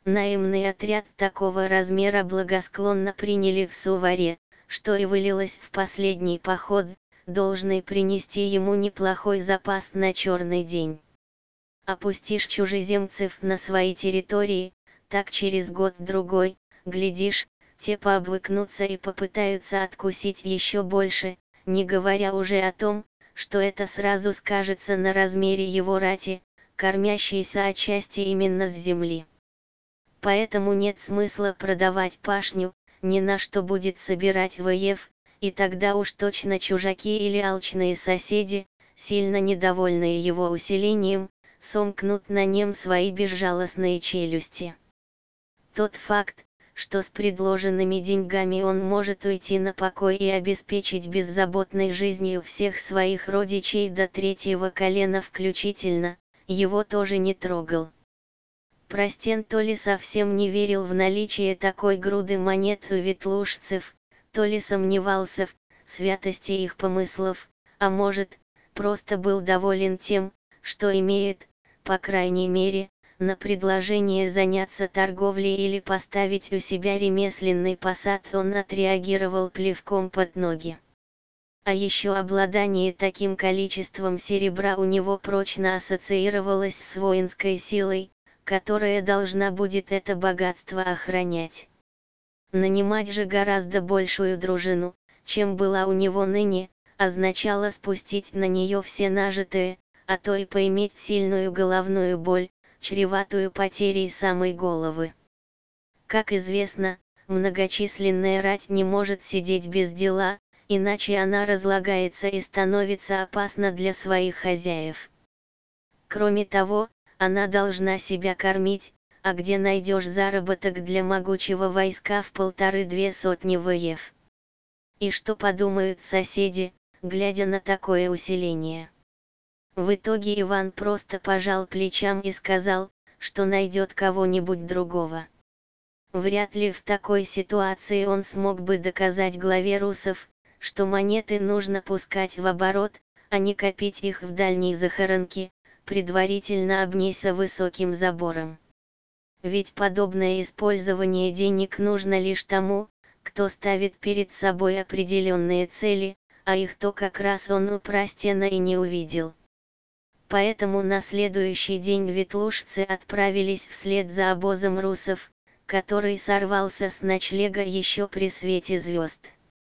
Наемный отряд такого размера благосклонно приняли в Суваре, что и вылилось в последний поход, должный принести ему неплохой запас на черный день. Опустишь чужеземцев на свои территории, так через год-другой, глядишь, те пообвыкнутся и попытаются откусить еще больше, не говоря уже о том, что это сразу скажется на размере его рати, кормящейся отчасти именно с земли. Поэтому нет смысла продавать пашню, ни на что будет собирать воев, и тогда уж точно чужаки или алчные соседи, сильно недовольные его усилением, сомкнут на нем свои безжалостные челюсти. Тот факт, что с предложенными деньгами он может уйти на покой и обеспечить беззаботной жизнью всех своих родичей до третьего колена включительно, его тоже не трогал. Простен то ли совсем не верил в наличие такой груды монет у ветлужцев, то ли сомневался в святости их помыслов, а может, просто был доволен тем, что имеет, по крайней мере, на предложение заняться торговлей или поставить у себя ремесленный посад он отреагировал плевком под ноги. А еще обладание таким количеством серебра у него прочно ассоциировалось с воинской силой, которая должна будет это богатство охранять. Нанимать же гораздо большую дружину, чем была у него ныне, означало спустить на нее все нажитое, а то и поиметь сильную головную боль, чреватую потерей самой головы. Как известно, многочисленная рать не может сидеть без дела, иначе она разлагается и становится опасна для своих хозяев. Кроме того, она должна себя кормить, а где найдешь заработок для могучего войска в 1,5-2 сотни воев? И что подумают соседи, глядя на такое усиление? В итоге Иван просто пожал плечам и сказал, что найдет кого-нибудь другого. Вряд ли в такой ситуации он смог бы доказать главе русов, что монеты нужно пускать в оборот, а не копить их в дальней захоронке, предварительно обнеся высоким забором. Ведь подобное использование денег нужно лишь тому, кто ставит перед собой определенные цели, а их то как раз он у Прастена и не увидел. Поэтому на следующий день ветлужцы отправились вслед за обозом русов, который сорвался с ночлега еще при свете звезд.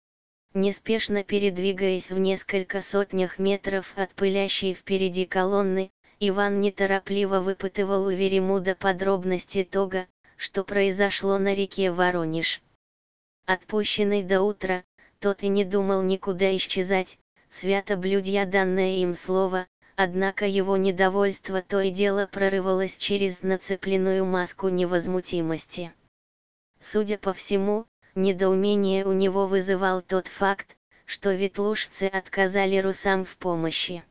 Неспешно передвигаясь в несколько сотнях метров от пылящей впереди колонны, Иван неторопливо выпытывал у Веремуда подробности того, что произошло на реке Воронеж. Отпущенный до утра, тот и не думал никуда исчезать, свято блюдя данное им слово, однако его недовольство то и дело прорывалось через нацепленную маску невозмутимости. Судя по всему, недоумение у него вызывал тот факт, что ветлужцы отказали русам в помощи.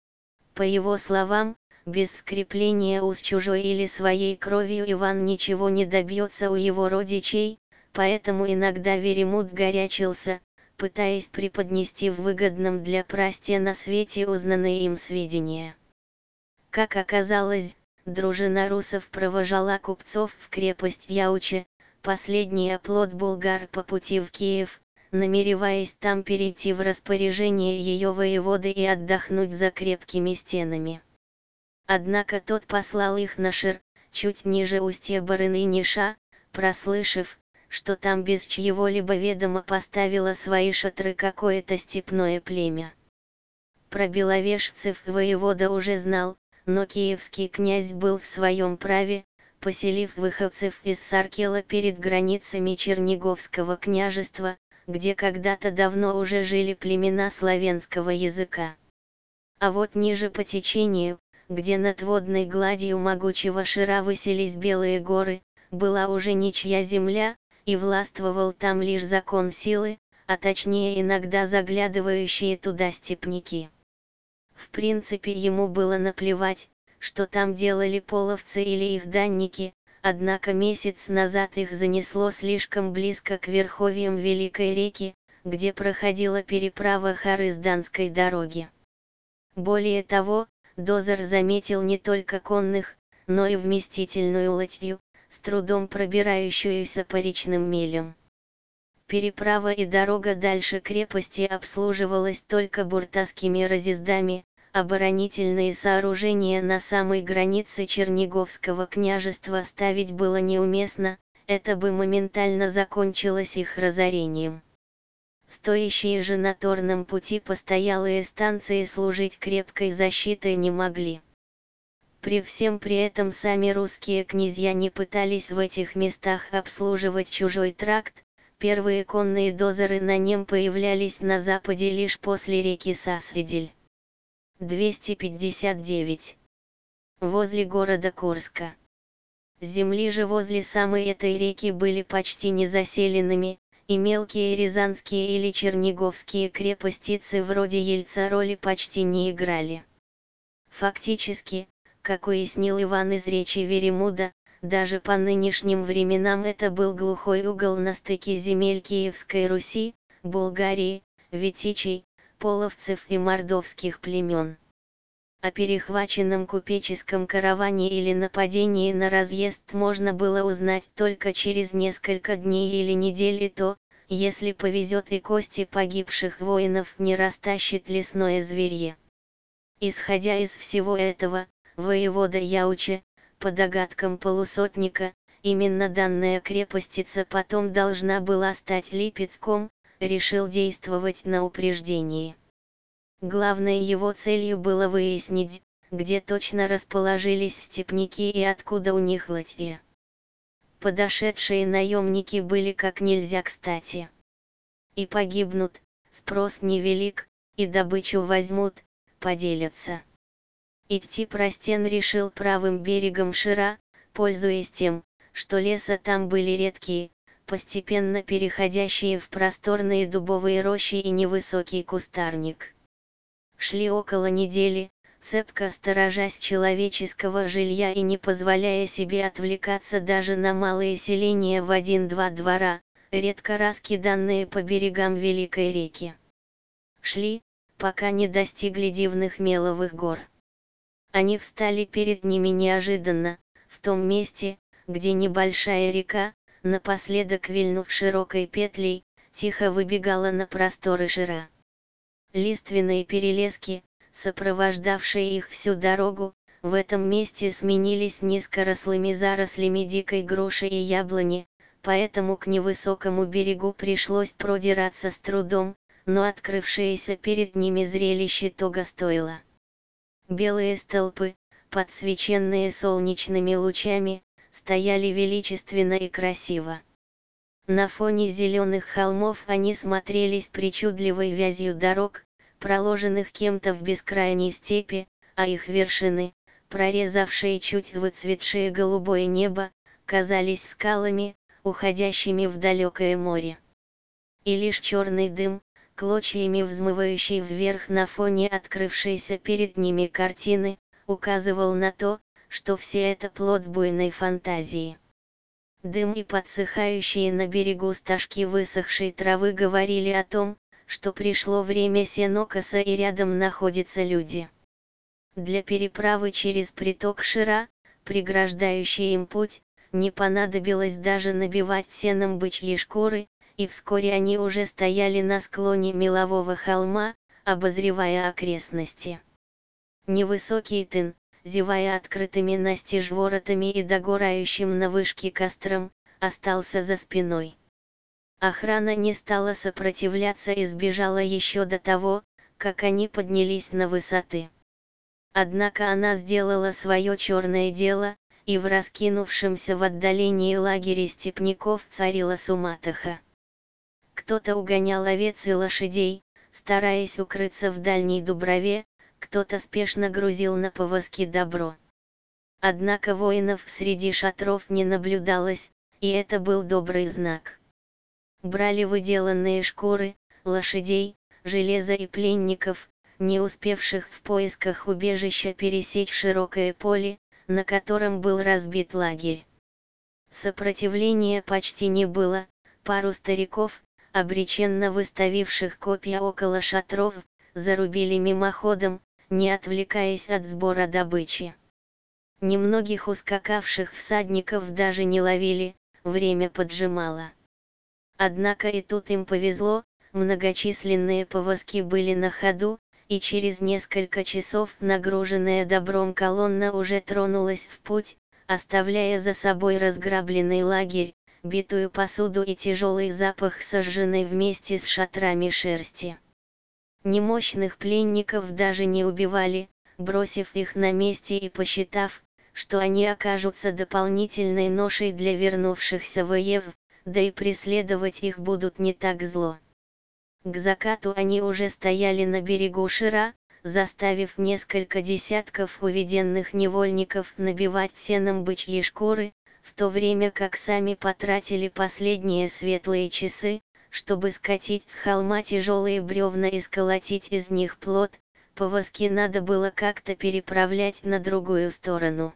По его словам, без скрепления уз чужой или своей кровью Иван ничего не добьется у его родичей, поэтому иногда Веремуд горячился, пытаясь преподнести в выгодном для Прастена свете узнанные им сведения. Как оказалось, дружина русов провожала купцов в крепость Яуче, последний оплот булгар по пути в Киев, намереваясь там перейти в распоряжение ее воеводы и отдохнуть за крепкими стенами. Однако тот послал их на Шир, чуть ниже устья Барыны-Ниша, прослышав, что там без чьего-либо ведома поставило свои шатры какое-то степное племя. Про беловежцев воевода уже знал, но киевский князь был в своем праве, поселив выходцев из Саркела перед границами Черниговского княжества, где когда-то давно уже жили племена славянского языка. А вот ниже по течению, где над водной гладью могучего Шира высились белые горы, была уже ничья земля, и властвовал там лишь закон силы, а точнее иногда заглядывающие туда степняки. В принципе ему было наплевать, что там делали половцы или их данники, однако месяц назад их занесло слишком близко к верховьям Великой реки, где проходила переправа Харызданской дороги. Более того, дозор заметил не только конных, но и вместительную ладью, с трудом пробирающуюся по речным мелям. Переправа и дорога дальше крепости обслуживалась только буртасскими разъездами, оборонительные сооружения на самой границе Черниговского княжества ставить было неуместно, это бы моментально закончилось их разорением. Стоящие же на торном пути постоялые станции служить крепкой защитой не могли. При всем при этом сами русские князья не пытались в этих местах обслуживать чужой тракт, первые конные дозоры на нем появлялись на западе лишь после реки Сасредель. 259. Возле города Курска. Земли же возле самой этой реки были почти незаселенными, и мелкие рязанские или черниговские крепостицы вроде Ельца роли почти не играли. Фактически, как уяснил Иван из речи Веремуда, даже по нынешним временам это был глухой угол на стыке земель Киевской Руси, Булгарии, Витичей, половцев и мордовских племен. О перехваченном купеческом караване или нападении на разъезд можно было узнать только через несколько дней или недель, и то, если повезет и кости погибших воинов не растащит лесное зверье. Исходя из всего этого, воевода Яуче, по догадкам полусотника, именно данная крепостица потом должна была стать Липецком, решил действовать на упреждении. Главной его целью было выяснить, где точно расположились степняки и откуда у них латья. Подошедшие наемники были как нельзя кстати. И погибнут, спрос невелик, и добычу возьмут, поделятся. Идти Простен решил правым берегом Шира, пользуясь тем, что леса там были редкие, постепенно переходящие в просторные дубовые рощи и невысокий кустарник. Шли около недели, цепко сторожась человеческого жилья и не позволяя себе отвлекаться даже на малые селения в 1-2 двора, редко раскиданные по берегам Великой реки. Шли, пока не достигли дивных Меловых гор. Они встали перед ними неожиданно, в том месте, где небольшая река, напоследок вильнув широкой петлей, тихо выбегала на просторы Шира. Лиственные перелески, сопровождавшие их всю дорогу, в этом месте сменились низкорослыми зарослями дикой груши и яблони, поэтому к невысокому берегу пришлось продираться с трудом, но открывшееся перед ними зрелище того стоило. Белые столпы, подсвеченные солнечными лучами, стояли величественно и красиво. На фоне зеленых холмов они смотрелись причудливой вязью дорог, проложенных кем-то в бескрайней степи, а их вершины, прорезавшие чуть выцветшее голубое небо, казались скалами, уходящими в далекое море. И лишь черный дым, клочьями взмывающий вверх на фоне открывшейся перед ними картины, указывал на то, что все это плод буйной фантазии. Дым и подсыхающие на берегу стажки высохшей травы говорили о том, что пришло время сенокоса и рядом находятся люди. Для переправы через приток Шира, преграждающий им путь, не понадобилось даже набивать сеном бычьи шкуры, и вскоре они уже стояли на склоне мелового холма, обозревая окрестности. Невысокий тын, зевая открытыми настежь воротами и догорающим на вышке костром, остался за спиной. Охрана не стала сопротивляться и сбежала еще до того, как они поднялись на высоты. Однако она сделала свое черное дело, и в раскинувшемся в отдалении лагере степняков царила суматоха. Кто-то угонял овец и лошадей, стараясь укрыться в дальней дубраве, кто-то спешно грузил на повозки добро. Однако воинов среди шатров не наблюдалось, и это был добрый знак. Брали выделанные шкуры, лошадей, железо и пленников, не успевших в поисках убежища пересечь широкое поле, на котором был разбит лагерь. Сопротивления почти не было, пару стариков, обреченно выставивших копья около шатров, зарубили мимоходом, не отвлекаясь от сбора добычи. Немногих ускакавших всадников даже не ловили, время поджимало. Однако и тут им повезло, многочисленные повозки были на ходу, и через несколько часов нагруженная добром колонна уже тронулась в путь, оставляя за собой разграбленный лагерь, битую посуду и тяжелый запах сожженной вместе с шатрами шерсти. Немощных пленников даже не убивали, бросив их на месте и посчитав, что они окажутся дополнительной ношей для вернувшихся воев, да и преследовать их будут не так зло. К закату они уже стояли на берегу Шира, заставив несколько десятков уведенных невольников набивать сеном бычьи шкуры, в то время как сами потратили последние светлые часы, чтобы скатить с холма тяжелые бревна и сколотить из них плот. Повозки надо было как-то переправлять на другую сторону.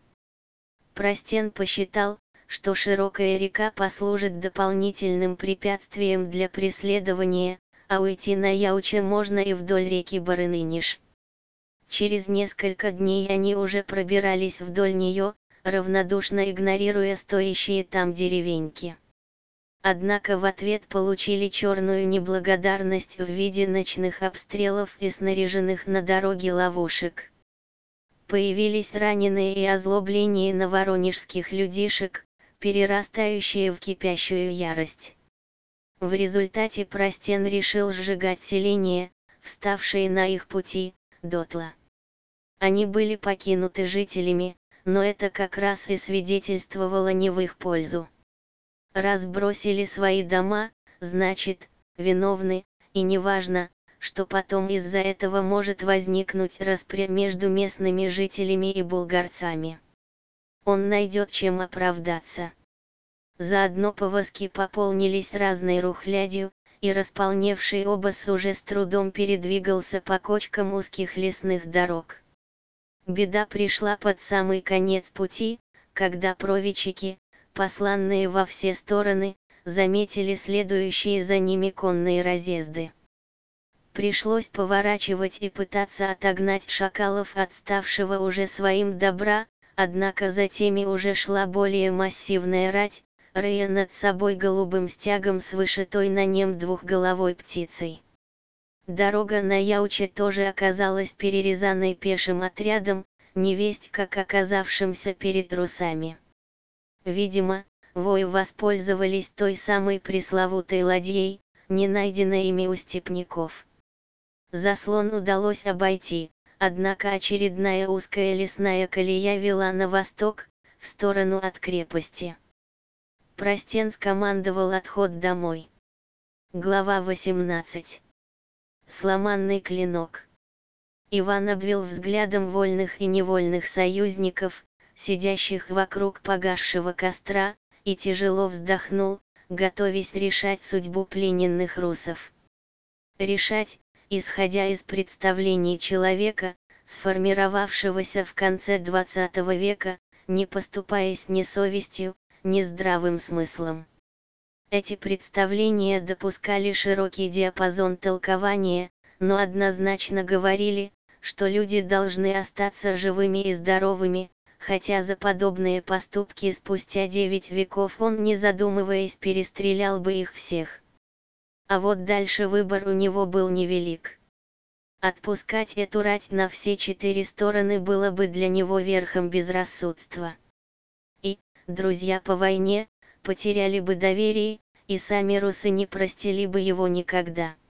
Простен посчитал, что широкая река послужит дополнительным препятствием для преследования, а уйти на Яуче можно и вдоль реки Барыныниш. Через несколько дней они уже пробирались вдоль нее, равнодушно игнорируя стоящие там деревеньки. Однако в ответ получили черную неблагодарность в виде ночных обстрелов и снаряженных на дороге ловушек. Появились раненые и озлобленные новоронежских людишек, перерастающие в кипящую ярость. В результате Простен решил сжигать селения, вставшие на их пути, дотла. Они были покинуты жителями, но это как раз и свидетельствовало не в их пользу. Раз бросили свои дома, значит, виновны, и неважно, что потом из-за этого может возникнуть распря между местными жителями и булгарцами. Он найдет чем оправдаться. Заодно повозки пополнились разной рухлядью, и располневший обоз уже с трудом передвигался по кочкам узких лесных дорог. Беда пришла под самый конец пути, когда проводчики, посланные во все стороны, заметили следующие за ними конные разъезды. Пришлось поворачивать и пытаться отогнать шакалов от ставшего уже своим добра, однако за теми уже шла более массивная рать, рыя над собой голубым стягом с вышитой на нем двухголовой птицей. Дорога на Яуче тоже оказалась перерезанной пешим отрядом, невесть как оказавшимся перед русами. Видимо, вои воспользовались той самой пресловутой ладьей, не найденной ими у степняков. Заслон удалось обойти, однако очередная узкая лесная колея вела на восток, в сторону от крепости. Простен скомандовал отход домой. Глава 18. Сломанный клинок. Иван обвел взглядом вольных и невольных союзников, сидящих вокруг погасшего костра, и тяжело вздохнул, готовясь решать судьбу плененных русов. Решать, исходя из представлений человека, сформировавшегося в конце XX века, не поступаясь ни совестью, ни здравым смыслом. Эти представления допускали широкий диапазон толкования, но однозначно говорили, что люди должны остаться живыми и здоровыми, хотя за подобные поступки спустя 9 веков он, не задумываясь, перестрелял бы их всех. А вот дальше выбор у него был невелик. Отпускать эту рать на все 4 стороны было бы для него верхом безрассудства. И, друзья по войне, потеряли бы доверие, и сами русы не простили бы его никогда.